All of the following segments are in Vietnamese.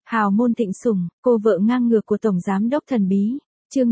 Hào môn thịnh sủng, cô vợ ngang ngược của Tổng Giám đốc thần bí. Chương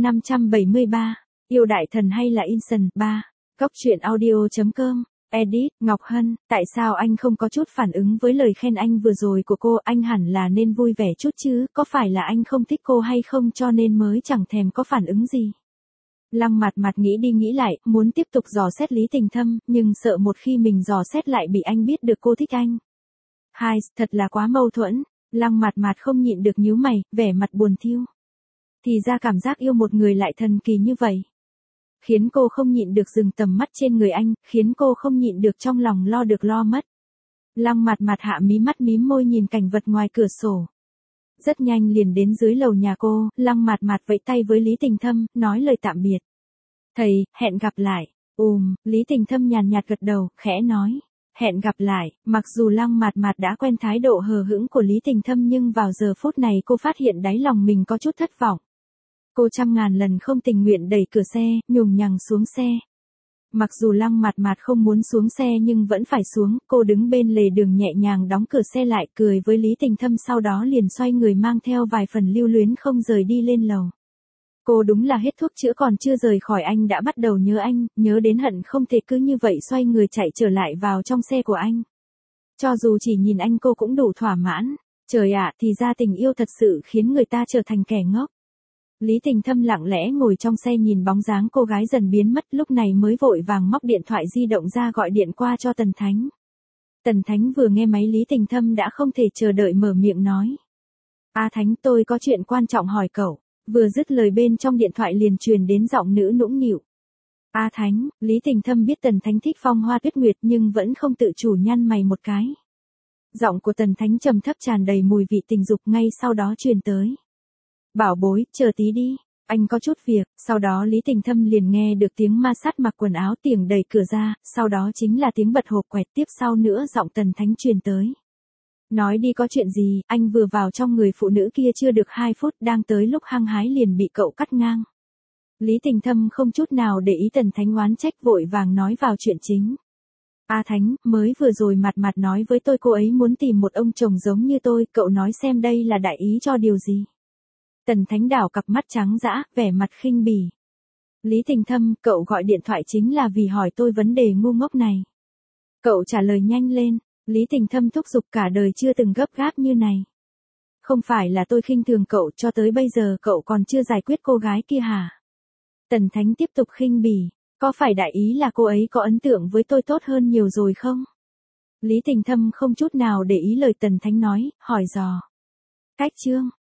573. Yêu đại thần hay là Inson? 3. Góc truyện audio.com. Edit, Ngọc Hân, tại sao anh không có chút phản ứng với lời khen anh vừa rồi của cô? Anh hẳn là nên vui vẻ chút chứ, có phải là anh không thích cô hay không cho nên mới chẳng thèm có phản ứng gì? Lăng Mặt Mặt nghĩ đi nghĩ lại, muốn tiếp tục dò xét Lý Tình Thâm, nhưng sợ một khi mình dò xét lại bị anh biết được cô thích anh. Hai, thật là quá mâu thuẫn. Lăng Mặt Mặt không nhịn được nhíu mày, vẻ mặt buồn thiu. Thì ra cảm giác yêu một người lại thần kỳ như vậy. Khiến cô không nhịn được dừng tầm mắt trên người anh, khiến cô không nhịn được trong lòng lo được lo mất. Lăng Mặt Mặt hạ mí mắt mím môi nhìn cảnh vật ngoài cửa sổ. Rất nhanh liền đến dưới lầu nhà cô, Lăng Mặt Mặt vẫy tay với Lý Tình Thâm, nói lời tạm biệt. Thầy, hẹn gặp lại. Lý Tình Thâm nhàn nhạt gật đầu, khẽ nói. Hẹn gặp lại, mặc dù Lăng Mặt Mặt đã quen thái độ hờ hững của Lý Tình Thâm nhưng vào giờ phút này cô phát hiện đáy lòng mình có chút thất vọng. Cô trăm ngàn lần không tình nguyện đẩy cửa xe, nhùng nhằng xuống xe. Mặc dù Lăng Mặt Mặt không muốn xuống xe nhưng vẫn phải xuống, cô đứng bên lề đường nhẹ nhàng đóng cửa xe lại cười với Lý Tình Thâm sau đó liền xoay người mang theo vài phần lưu luyến không rời đi lên lầu. Cô đúng là hết thuốc chữa còn chưa rời khỏi anh đã bắt đầu nhớ anh, nhớ đến hận không thể cứ như vậy xoay người chạy trở lại vào trong xe của anh. Cho dù chỉ nhìn anh cô cũng đủ thỏa mãn. Trời ạ, thì ra tình yêu thật sự khiến người ta trở thành kẻ ngốc. Lý Tình Thâm lặng lẽ ngồi trong xe nhìn bóng dáng cô gái dần biến mất, lúc này mới vội vàng móc điện thoại di động ra gọi điện qua cho Tần Thánh. Tần Thánh vừa nghe máy Lý Tình Thâm đã không thể chờ đợi mở miệng nói. A Thánh, tôi có chuyện quan trọng hỏi cậu. Vừa dứt lời bên trong điện thoại liền truyền đến giọng nữ nũng nịu. A Thánh, Lý Tình Thâm biết Tần Thánh thích Phong Hoa Tuyết Nguyệt nhưng vẫn không tự chủ nhăn mày một cái. Giọng của Tần Thánh trầm thấp tràn đầy mùi vị tình dục ngay sau đó truyền tới. Bảo bối, chờ tí đi, anh có chút việc. Sau đó Lý Tình Thâm liền nghe được tiếng ma sát mặc quần áo tiếng đẩy cửa ra, sau đó chính là tiếng bật hộp quẹt, tiếp sau nữa giọng Tần Thánh truyền tới. Nói đi có chuyện gì, anh vừa vào trong người phụ nữ kia chưa được 2 phút đang tới lúc hăng hái liền bị cậu cắt ngang. Lý Tình Thâm không chút nào để ý Tần Thánh oán trách vội vàng nói vào chuyện chính. A Thánh, mới vừa rồi Mặt Mặt nói với tôi cô ấy muốn tìm một ông chồng giống như tôi, cậu nói xem đây là đại ý cho điều gì. Tần Thánh đảo cặp mắt trắng dã, vẻ mặt khinh bỉ. Lý Tình Thâm, cậu gọi điện thoại chính là vì hỏi tôi vấn đề ngu ngốc này. Cậu trả lời nhanh lên. Lý Tình Thâm thúc giục cả đời chưa từng gấp gáp như này. Không phải là tôi khinh thường cậu, cho tới bây giờ cậu còn chưa giải quyết cô gái kia hả? Tần Thánh tiếp tục khinh bỉ. Có phải đại ý là cô ấy có ấn tượng với tôi tốt hơn nhiều rồi không? Lý Tình Thâm không chút nào để ý lời Tần Thánh nói, hỏi dò. Cách chương.